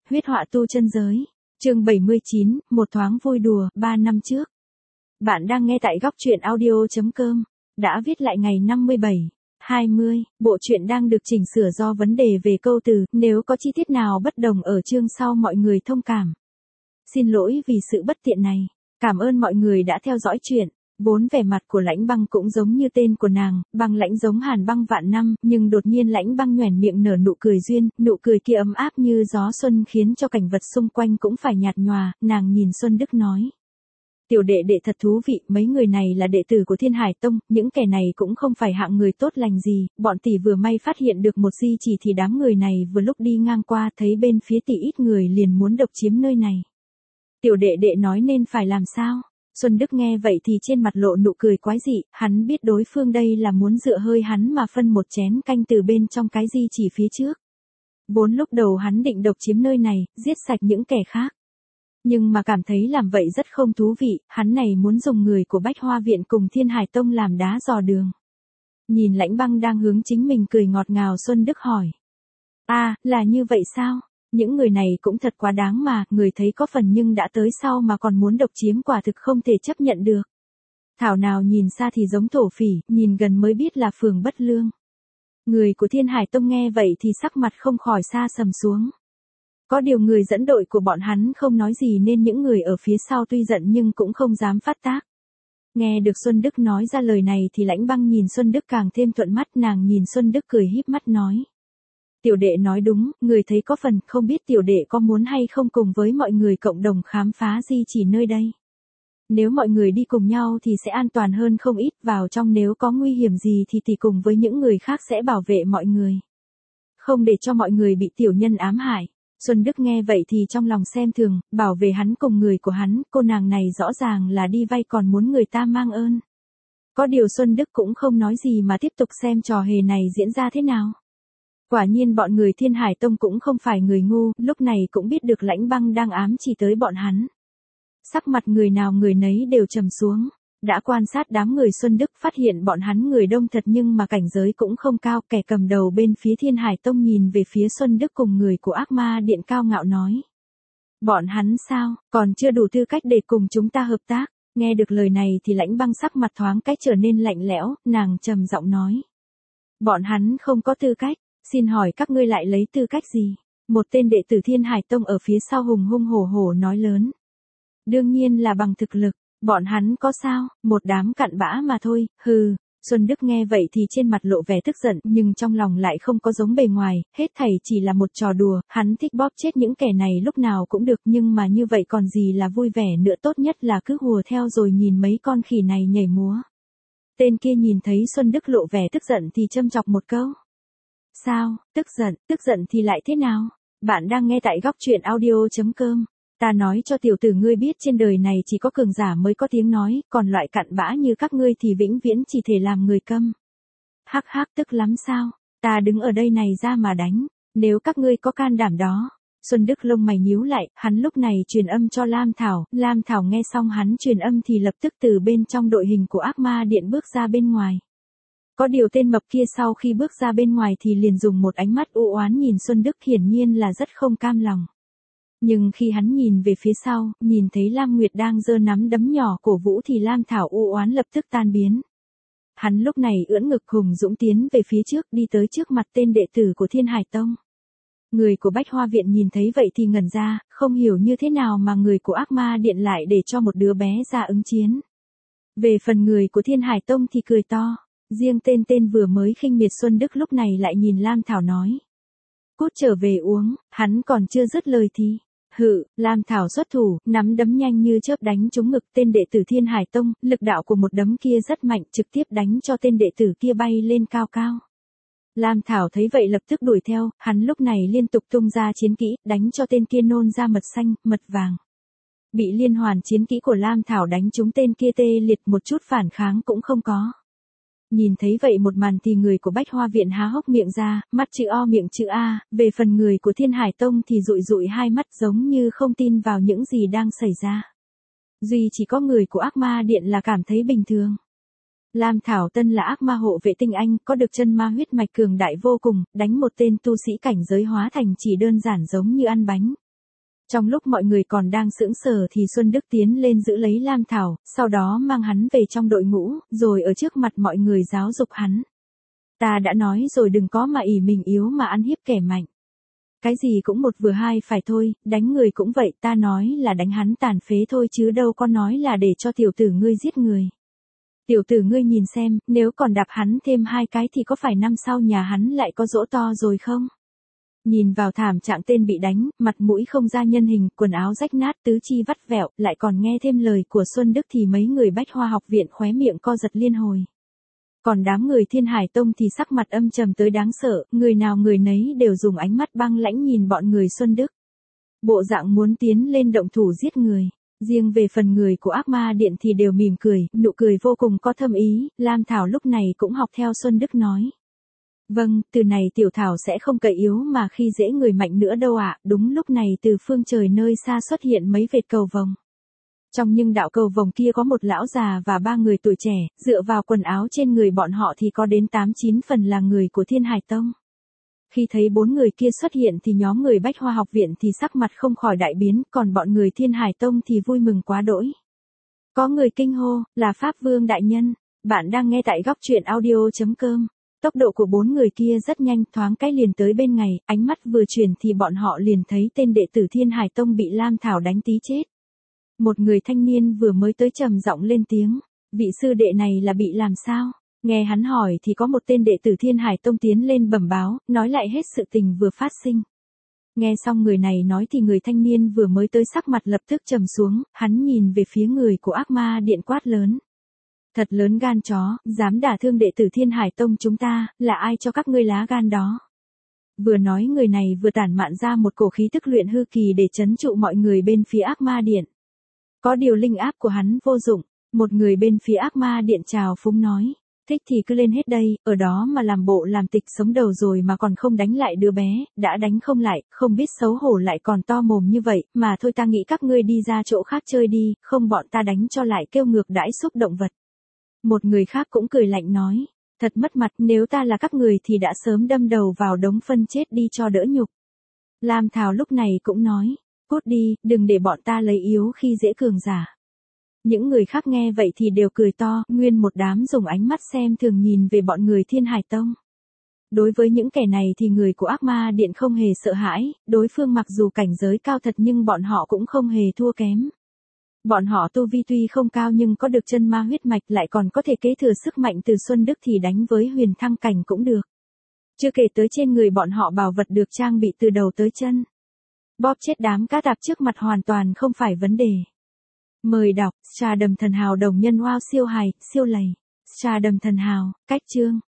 Huyết họa tu chân giới. Chương 79, một thoáng vui đùa, 3 năm trước. Bạn đang nghe tại góc truyện audio.com. Đã viết lại ngày 57/20, bộ truyện đang được chỉnh sửa do vấn đề về câu từ, nếu có chi tiết nào bất đồng ở chương sau mọi người thông cảm. Xin lỗi vì sự bất tiện này. Cảm ơn mọi người đã theo dõi truyện. Vốn vẻ mặt của Lãnh Băng cũng giống như tên của nàng, Băng Lãnh giống Hàn Băng vạn năm, nhưng đột nhiên Lãnh Băng nhoẻn miệng nở nụ cười duyên, nụ cười kia ấm áp như gió xuân khiến cho cảnh vật xung quanh cũng phải nhạt nhòa, nàng nhìn Xuân Đức nói. Tiểu đệ đệ thật thú vị, mấy người này là đệ tử của Thiên Hải Tông, những kẻ này cũng không phải hạng người tốt lành gì, bọn tỷ vừa may phát hiện được một di chỉ thì đám người này vừa lúc đi ngang qua thấy bên phía tỷ ít người liền muốn độc chiếm nơi này. Tiểu đệ đệ nói nên phải làm sao? Xuân Đức nghe vậy thì trên mặt lộ nụ cười quái dị, hắn biết đối phương đây là muốn dựa hơi hắn mà phân một chén canh từ bên trong cái di chỉ phía trước. Vốn lúc đầu hắn định độc chiếm nơi này, giết sạch những kẻ khác. Nhưng mà cảm thấy làm vậy rất không thú vị, hắn này muốn dùng người của Bách Hoa Viện cùng Thiên Hải Tông làm đá dò đường. Nhìn Lãnh Băng đang hướng chính mình cười ngọt ngào, Xuân Đức hỏi. Là như vậy sao? Những người này cũng thật quá đáng mà, người thấy có phần nhưng đã tới sau mà còn muốn độc chiếm quả thực không thể chấp nhận được. Thảo nào nhìn xa thì giống thổ phỉ, nhìn gần mới biết là phường bất lương. Người của Thiên Hải Tông nghe vậy thì sắc mặt không khỏi xa sầm xuống. Có điều người dẫn đội của bọn hắn không nói gì nên những người ở phía sau tuy giận nhưng cũng không dám phát tác. Nghe được Xuân Đức nói ra lời này thì Lãnh Băng nhìn Xuân Đức càng thêm thuận mắt, nàng nhìn Xuân Đức cười híp mắt nói. Tiểu đệ nói đúng, người thấy có phần, không biết tiểu đệ có muốn hay không cùng với mọi người cộng đồng khám phá di chỉ nơi đây. Nếu mọi người đi cùng nhau thì sẽ an toàn hơn không ít, vào trong nếu có nguy hiểm gì thì tỷ cùng với những người khác sẽ bảo vệ mọi người. Không để cho mọi người bị tiểu nhân ám hại. Xuân Đức nghe vậy thì trong lòng xem thường, bảo vệ hắn cùng người của hắn, cô nàng này rõ ràng là đi vay còn muốn người ta mang ơn. Có điều Xuân Đức cũng không nói gì mà tiếp tục xem trò hề này diễn ra thế nào. Quả nhiên bọn người Thiên Hải Tông cũng không phải người ngu, lúc này cũng biết được Lãnh Băng đang ám chỉ tới bọn hắn. Sắc mặt người nào người nấy đều trầm xuống. Đã quan sát đám người Xuân Đức phát hiện bọn hắn người đông thật nhưng mà cảnh giới cũng không cao. Kẻ cầm đầu bên phía Thiên Hải Tông nhìn về phía Xuân Đức cùng người của Ác Ma Điện cao ngạo nói. Bọn hắn sao, còn chưa đủ tư cách để cùng chúng ta hợp tác. Nghe được lời này thì Lãnh Băng sắc mặt thoáng cách trở nên lạnh lẽo, nàng trầm giọng nói. Bọn hắn không có tư cách. Xin hỏi các ngươi lại lấy tư cách gì? Một tên đệ tử Thiên Hải Tông ở phía sau hùng hung hổ hổ nói lớn. Đương nhiên là bằng thực lực, bọn hắn có sao, một đám cặn bã mà thôi, hừ. Xuân Đức nghe vậy thì trên mặt lộ vẻ tức giận nhưng trong lòng lại không có giống bề ngoài, hết thảy chỉ là một trò đùa, hắn thích bóp chết những kẻ này lúc nào cũng được nhưng mà như vậy còn gì là vui vẻ nữa, tốt nhất là cứ hùa theo rồi nhìn mấy con khỉ này nhảy múa. Tên kia nhìn thấy Xuân Đức lộ vẻ tức giận thì châm chọc một câu. Sao, tức giận thì lại thế nào? Bạn đang nghe tại góc truyện audio.com. Ta nói cho tiểu tử ngươi biết trên đời này chỉ có cường giả mới có tiếng nói, còn loại cặn bã như các ngươi thì vĩnh viễn chỉ thể làm người câm. Hắc hắc, tức lắm sao? Ta đứng ở đây này ra mà đánh, nếu các ngươi có can đảm đó. Xuân Đức lông mày nhíu lại, hắn lúc này truyền âm cho Lam Thảo nghe xong hắn truyền âm thì lập tức từ bên trong đội hình của Ác Ma Điện bước ra bên ngoài. Có điều tên mập kia sau khi bước ra bên ngoài thì liền dùng một ánh mắt u oán nhìn Xuân Đức, hiển nhiên là rất không cam lòng. Nhưng khi hắn nhìn về phía sau, nhìn thấy Lam Nguyệt đang giơ nắm đấm nhỏ cổ vũ thì Lam Thảo u oán lập tức tan biến. Hắn lúc này ưỡn ngực hùng dũng tiến về phía trước, đi tới trước mặt tên đệ tử của Thiên Hải Tông. Người của Bách Hoa Viện nhìn thấy vậy thì ngẩn ra, không hiểu như thế nào mà người của Ác Ma Điện lại để cho một đứa bé ra ứng chiến. Về phần người của Thiên Hải Tông thì cười to. Riêng tên vừa mới khinh miệt Xuân Đức lúc này lại nhìn Lam Thảo nói. Cút trở về uống, hắn còn chưa dứt lời thì. Lam Thảo xuất thủ, nắm đấm nhanh như chớp đánh trúng ngực tên đệ tử Thiên Hải Tông, lực đạo của một đấm kia rất mạnh, trực tiếp đánh cho tên đệ tử kia bay lên cao cao. Lam Thảo thấy vậy lập tức đuổi theo, hắn lúc này liên tục tung ra chiến kỹ, đánh cho tên kia nôn ra mật xanh, mật vàng. Bị liên hoàn chiến kỹ của Lam Thảo đánh trúng tên kia tê liệt, một chút phản kháng cũng không có. Nhìn thấy vậy một màn thì người của Bách Hoa Viện há hốc miệng ra, mắt chữ O miệng chữ A, về phần người của Thiên Hải Tông thì dụi dụi hai mắt giống như không tin vào những gì đang xảy ra. Duy chỉ có người của Ác Ma Điện là cảm thấy bình thường. Lam Thảo Tân là ác ma hộ vệ tinh anh, có được chân ma huyết mạch cường đại vô cùng, đánh một tên tu sĩ cảnh giới hóa thành chỉ đơn giản giống như ăn bánh. Trong lúc mọi người còn đang sững sờ thì Xuân Đức tiến lên giữ lấy Lam Thảo, sau đó mang hắn về trong đội ngũ, rồi ở trước mặt mọi người giáo dục hắn. Ta đã nói rồi đừng có mà ỷ mình yếu mà ăn hiếp kẻ mạnh. Cái gì cũng một vừa hai phải thôi, đánh người cũng vậy, ta nói là đánh hắn tàn phế thôi chứ đâu có nói là để cho tiểu tử ngươi giết người. Tiểu tử ngươi nhìn xem, nếu còn đạp hắn thêm 2 cái thì có phải năm sau nhà hắn lại có giỗ to rồi không? Nhìn vào thảm trạng tên bị đánh, mặt mũi không ra nhân hình, quần áo rách nát, tứ chi vắt vẹo, lại còn nghe thêm lời của Xuân Đức thì mấy người Bách Hoa học viện khóe miệng co giật liên hồi. Còn đám người Thiên Hải Tông thì sắc mặt âm trầm tới đáng sợ, người nào người nấy đều dùng ánh mắt băng lãnh nhìn bọn người Xuân Đức. Bộ dạng muốn tiến lên động thủ giết người. Riêng về phần người của Ác Ma Điện thì đều mỉm cười, nụ cười vô cùng có thâm ý, Lam Thảo lúc này cũng học theo Xuân Đức nói. Vâng, từ này tiểu Thảo sẽ không cậy yếu mà khi dễ người mạnh nữa đâu ạ. Đúng lúc này từ phương trời nơi xa xuất hiện mấy vệt cầu vồng. Trong những đạo cầu vồng kia có một lão già và 3 người tuổi trẻ, dựa vào quần áo trên người bọn họ thì có đến 8-9 phần là người của Thiên Hải Tông. Khi thấy 4 người kia xuất hiện thì nhóm người Bách Hoa học viện thì sắc mặt không khỏi đại biến, còn bọn người Thiên Hải Tông thì vui mừng quá đỗi. Có người kinh hô, là Pháp Vương đại nhân. Bạn đang nghe tại góc truyện audio.com. Tốc độ của 4 người kia rất nhanh, thoáng cái liền tới bên ngày, ánh mắt vừa chuyển thì bọn họ liền thấy tên đệ tử Thiên Hải Tông bị Lam Thảo đánh tí chết. Một người thanh niên vừa mới tới trầm giọng lên tiếng, vị sư đệ này là bị làm sao? Nghe hắn hỏi thì có một tên đệ tử Thiên Hải Tông tiến lên bẩm báo, nói lại hết sự tình vừa phát sinh. Nghe xong người này nói thì người thanh niên vừa mới tới sắc mặt lập tức trầm xuống, hắn nhìn về phía người của Ác Ma Điện quát lớn. Thật lớn gan chó, dám đả thương đệ tử Thiên Hải Tông chúng ta, là ai cho các ngươi lá gan đó? Vừa nói người này vừa tản mạn ra một cổ khí tức luyện hư kỳ để trấn trụ mọi người bên phía Ác Ma Điện. Có điều linh áp của hắn vô dụng, một người bên phía Ác Ma Điện chào phúng nói. Thích thì cứ lên hết đây, ở đó mà làm bộ làm tịch sống đầu rồi mà còn không đánh lại đứa bé, đã đánh không lại, không biết xấu hổ lại còn to mồm như vậy, mà thôi ta nghĩ các ngươi đi ra chỗ khác chơi đi, không bọn ta đánh cho lại kêu ngược đãi xúc động vật. Một người khác cũng cười lạnh nói, thật mất mặt, nếu ta là các người thì đã sớm đâm đầu vào đống phân chết đi cho đỡ nhục. Lam Thảo lúc này cũng nói, cút đi, đừng để bọn ta lấy yếu khi dễ cường giả. Những người khác nghe vậy thì đều cười to, nguyên một đám dùng ánh mắt xem thường nhìn về bọn người Thiên Hải Tông. Đối với những kẻ này thì người của Ác Ma Điện không hề sợ hãi, đối phương mặc dù cảnh giới cao thật nhưng bọn họ cũng không hề thua kém. Bọn họ tu vi tuy không cao nhưng có được chân ma huyết mạch lại còn có thể kế thừa sức mạnh từ Xuân Đức thì đánh với huyền thăng cảnh cũng được. Chưa kể tới trên người bọn họ bảo vật được trang bị từ đầu tới chân. Bóp chết đám cá tạp trước mặt hoàn toàn không phải vấn đề. Mời đọc, Trà Đầm Thần Hào đồng nhân wow siêu hài, siêu lầy. Trà Đầm Thần Hào, cách chương.